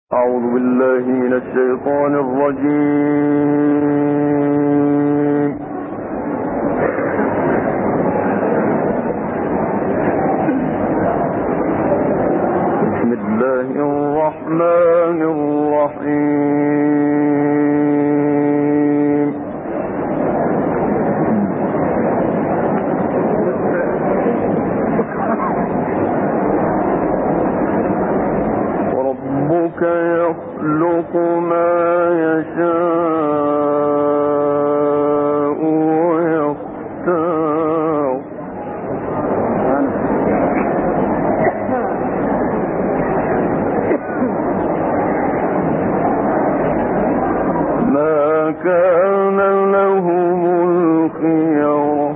أعوذ بالله من الشيطان الرجيم. بسم الله الرحمن الرحيم. وربك يخلق ما يشاء ويختار ما كان لهم الخيرة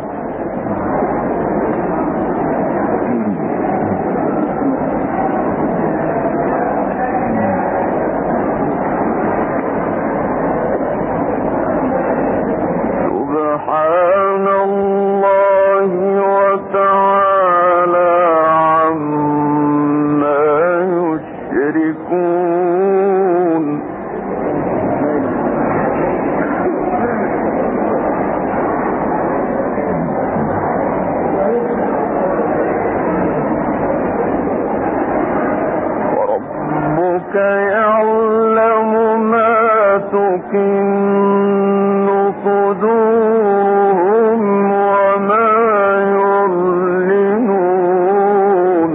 سبحان الله وتعالى عما يشركون. وربك يعلم ما تكن صدورهم وما يعلنون.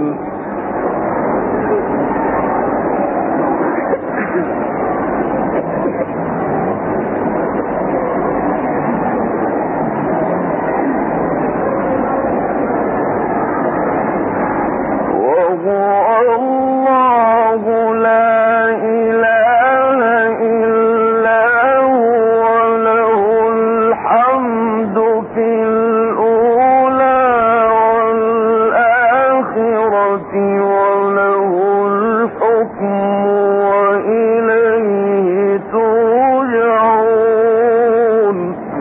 وهو الله لا إله إلا هو له الحمد في الأولى والآخرة وله الحكم وإليه ترجعون.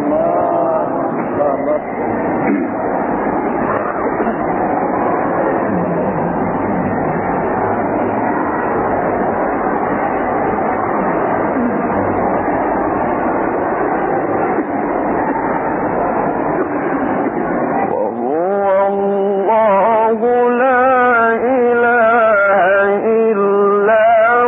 وهو الله لا إله إلا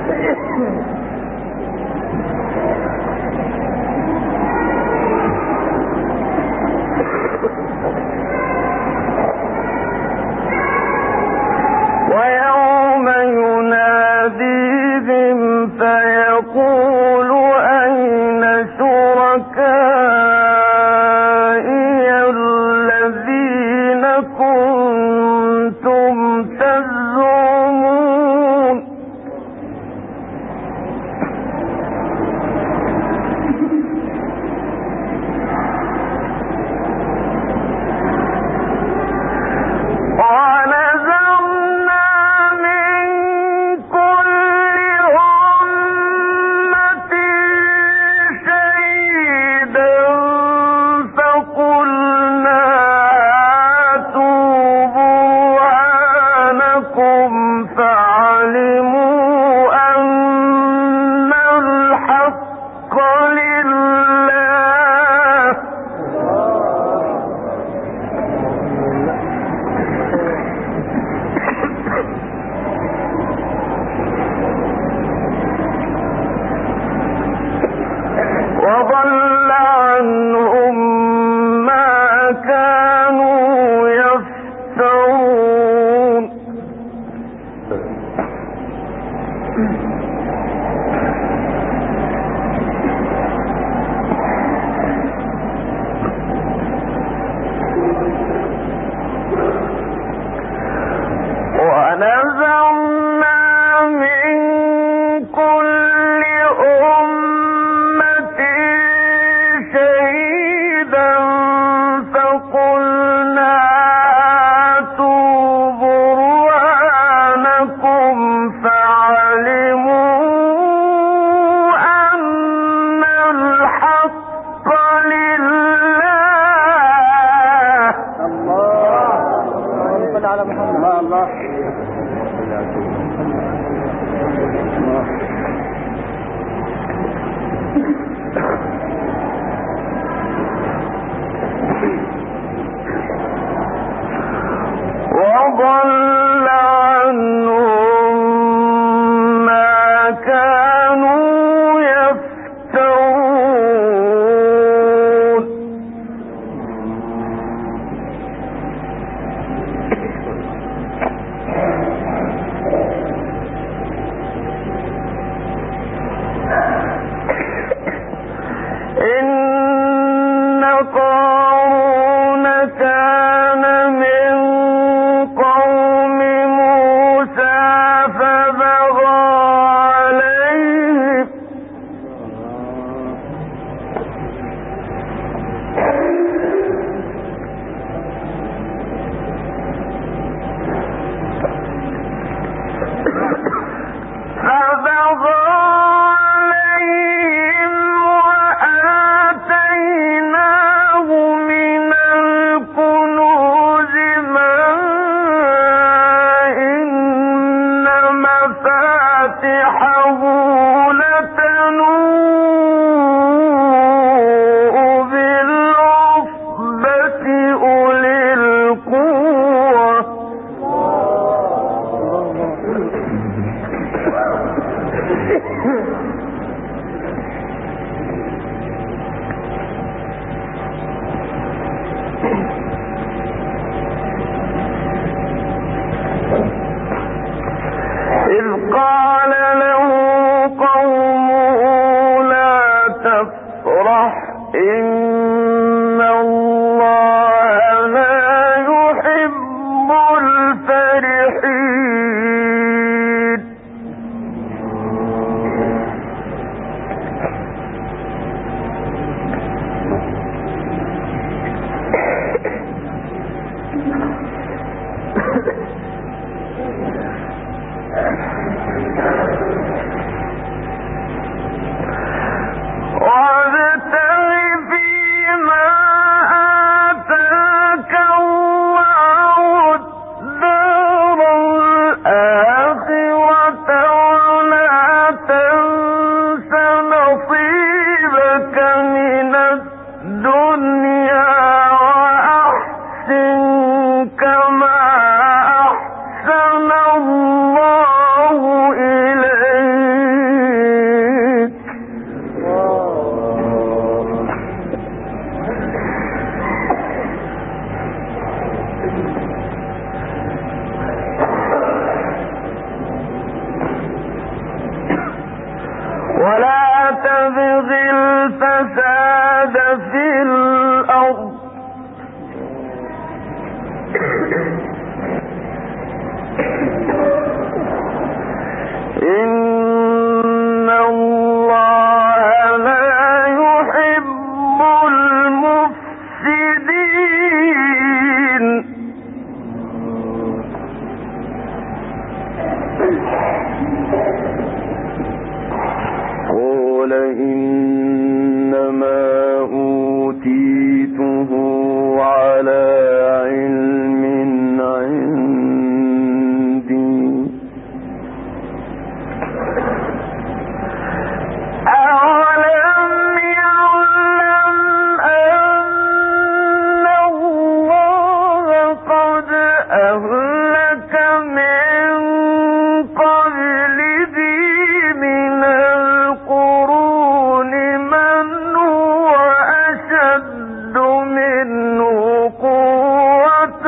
ويوم يناديهم فيقول أين شركائي الذين كنتم تزعمون ونزعنا من كل أمة شهيدا فقلنا هاتوا برهانكم فعلموا أن الحق لله وضل عنهم ما كانوا يفترون ونزعنا من كل أمة شهيدا فقلنا هاتوا برهانكم فعلموا أن الحق لله اللهم صل على محمد. الله وضل عنهم ما كانوا يفترون إن قارون كان من قوم موسى فبغى عليهم وآتيناه من الكنوز ما إن مفاتحه لتنوء بالعصبة أولي القوة إذ قال له قومه لا تفرح إن الله لا يحب الفرحين ولا تبغ الفساد في الأرض إن الله لا يحب المفسدين قال إنما أوتيته على علم عندي أولم يعلم أن الله قد أهلك من قبله من القرون من هو أشد منه قوة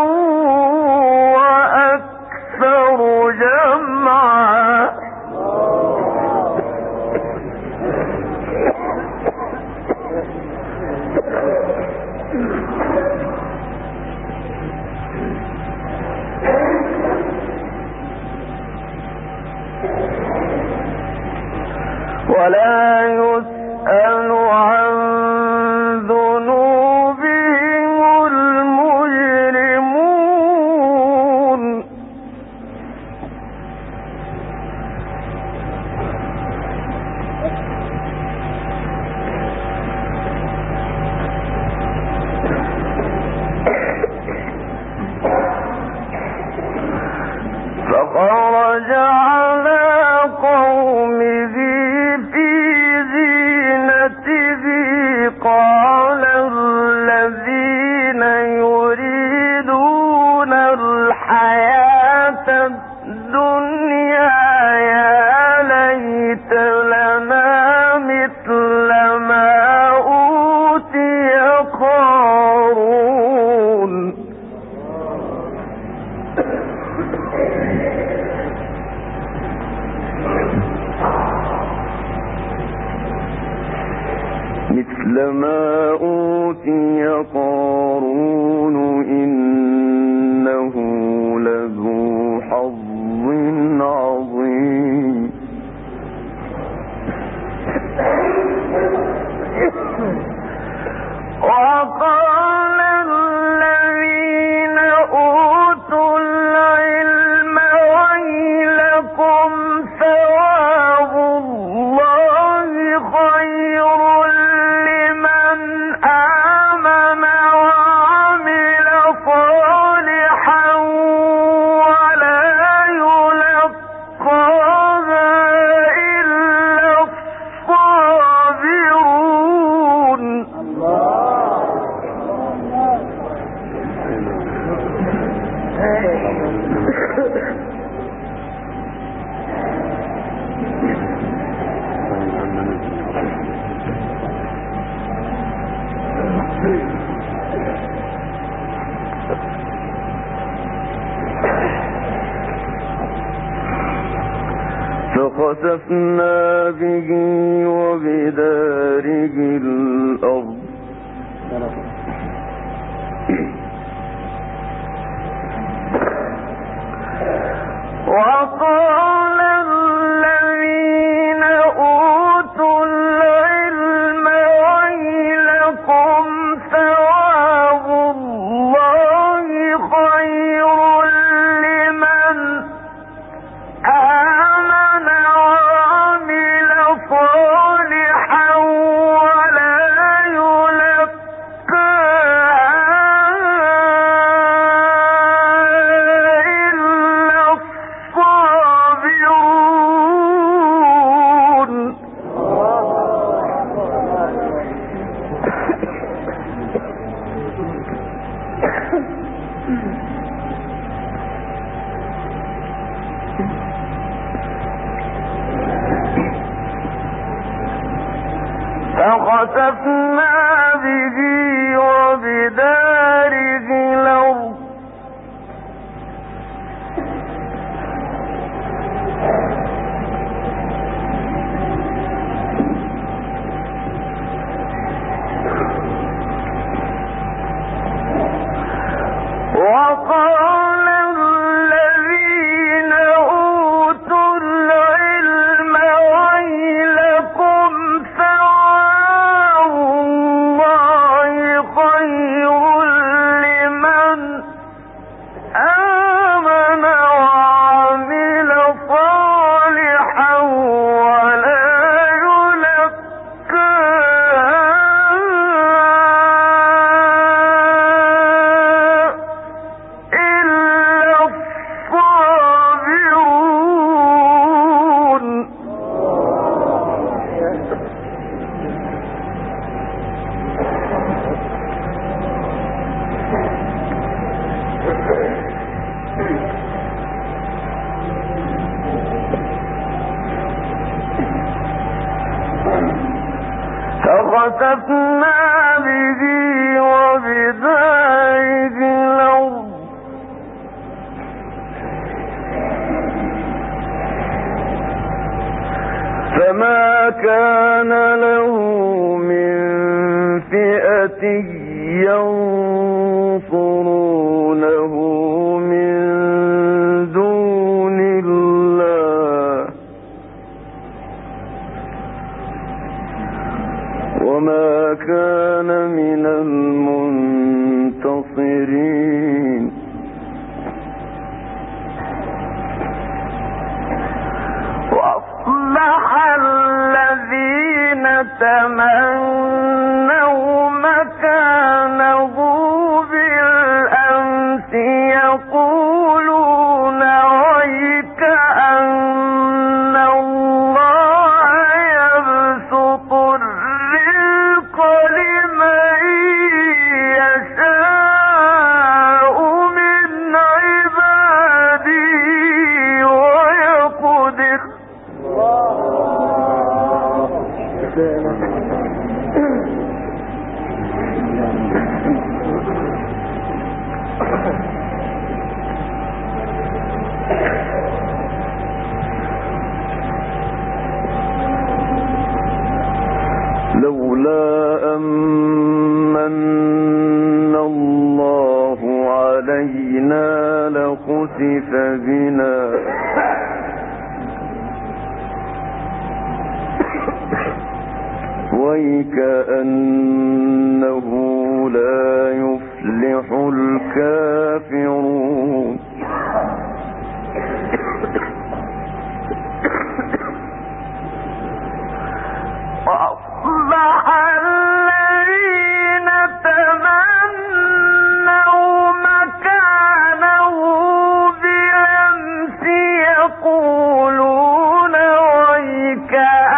وأكثر جمعا ولا يسأل عن ذنوبهم المجرمون فخرج على قومه في زينته قال الذين يريدون الحياة الدنيا يا ليت لنا مثل ما أوتي قارون مثل ما أوتي قارون إنه لذو حظ عظيم وقال الذين أوتوا العلم ويلكم ثواب الله خير لمن آمن وعمل صالحا ولا يلقاها إلا الصابرون فخسفنا به وبداره الأرض وقال الذين أوتوا العلم ويلكم ثواب الله خير لمن آمن وعمل صالحا ولا فخسفنا به وبداره الأرض فخسفنا به وبداره الأرض فما كان له من فئة ينصرونه من دون الله وما كان من المنتصرين وأصبح الذين تمنوا مكانه بالأمس يقولون ويك أن الله يبسط الرزق لمن يشاء من عباده ويقدر لولا أمن الله علينا لخسف بنا ويكأنه لا يفلح الكافرون وأصبح الذين تمنوا مكانه بالأمس يقولون ويك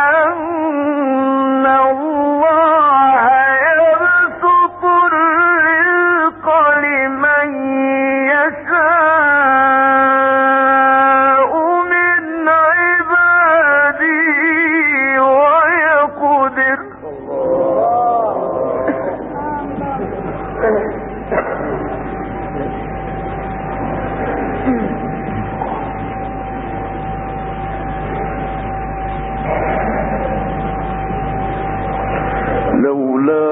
أن الله يبسط الرزق لمن يشاء من عباده ويقدر لولا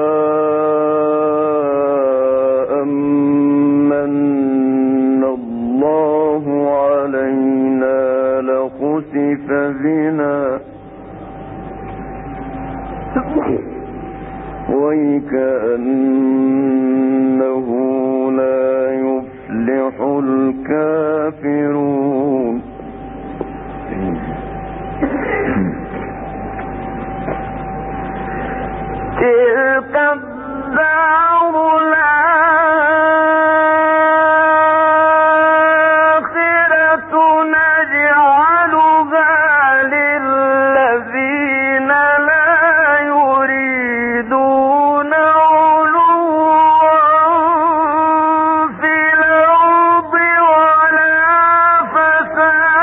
أمن الله علينا لخسف بنا ويكأنه لا يفلح الكافرون تلك الدار الآخرة نجعلها للذين لا يريدون علوا في الأرض ولا فسادا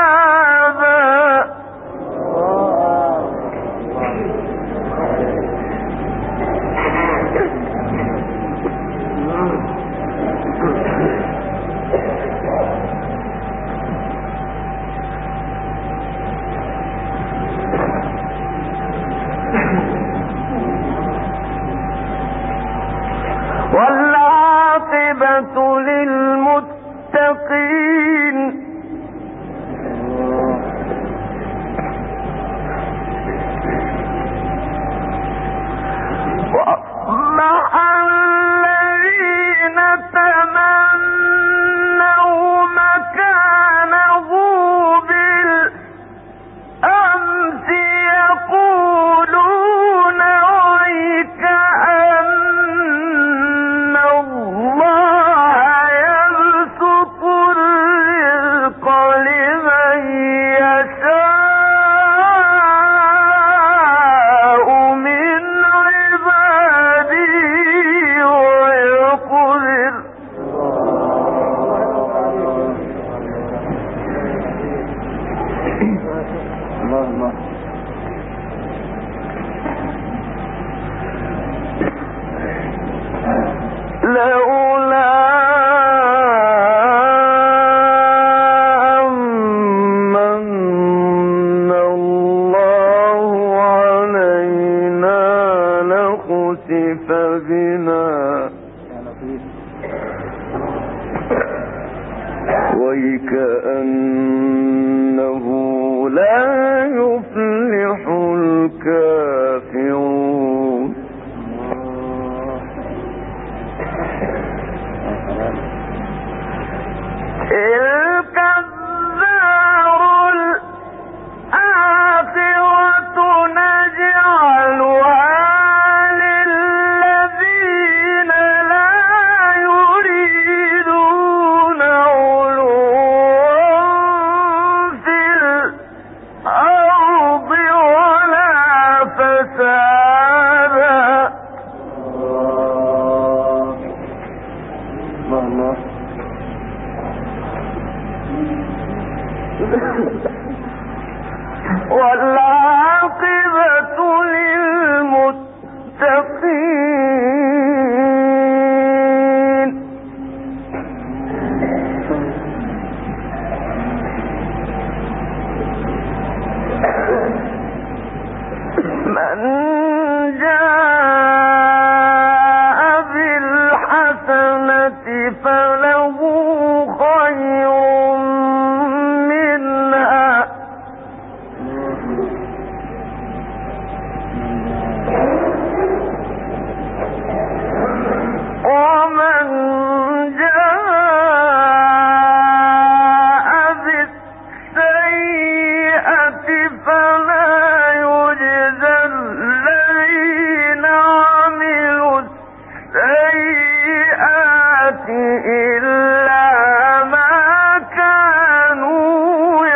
ليف بنا ويكأنه لا يفلح الكافرون تلك الدار الآخرة نجعلها للذين لا يريدون علوا في الأرض ولا فسادا. والعاقبة للمتقين. من جاء بالحسنة فله خير منها ومن جاء بالسيئة فلا يجزى الذين عملوا السيئات إلا ما كانوا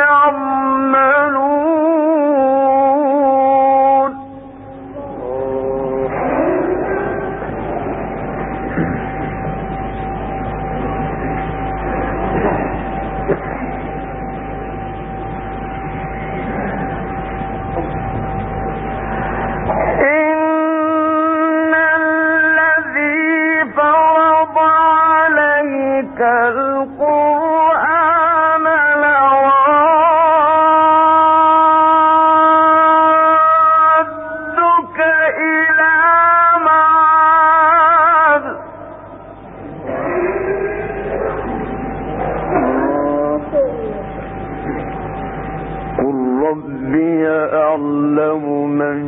يعملون. إن الذي فرض عليك القرآن لرادك إلى معاد قل ربي أعلم من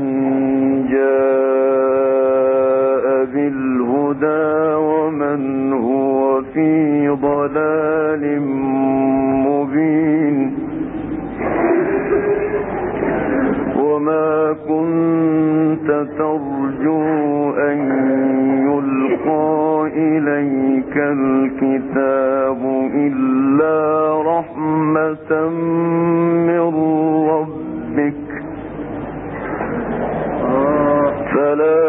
جاء بالهدى ومن هو في ضلال مبين. وما كنت ترجو أن يلقى إليك الكتاب إلا رحمة من ربك فلا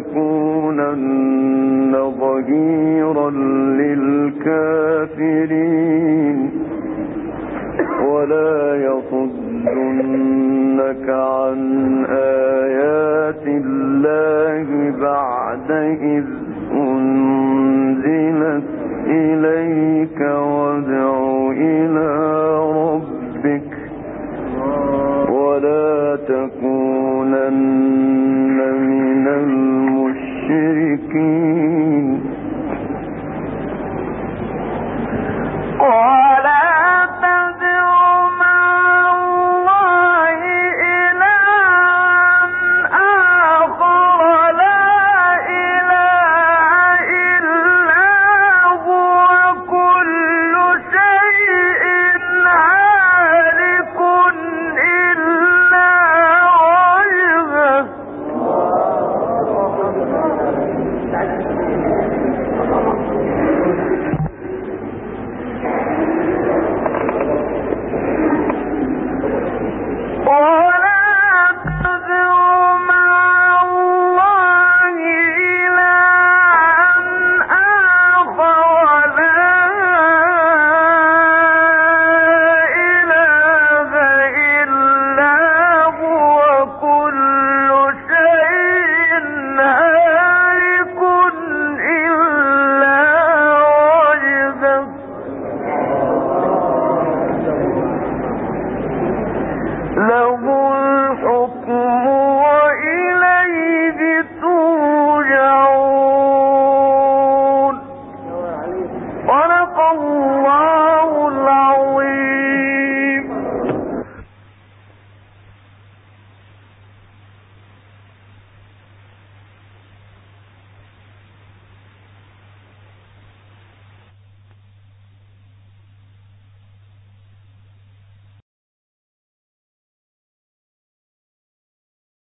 تكونن ظهيرا للكافرين ولا يصدنك عن آيات الله بعد إذ أنزلت إليك وادع إلى ربك ولا تكونن من المشركين. ولا تدع مع الله إلها آخر لا إله إلا هو كل شيء هالك إلا وجهه لو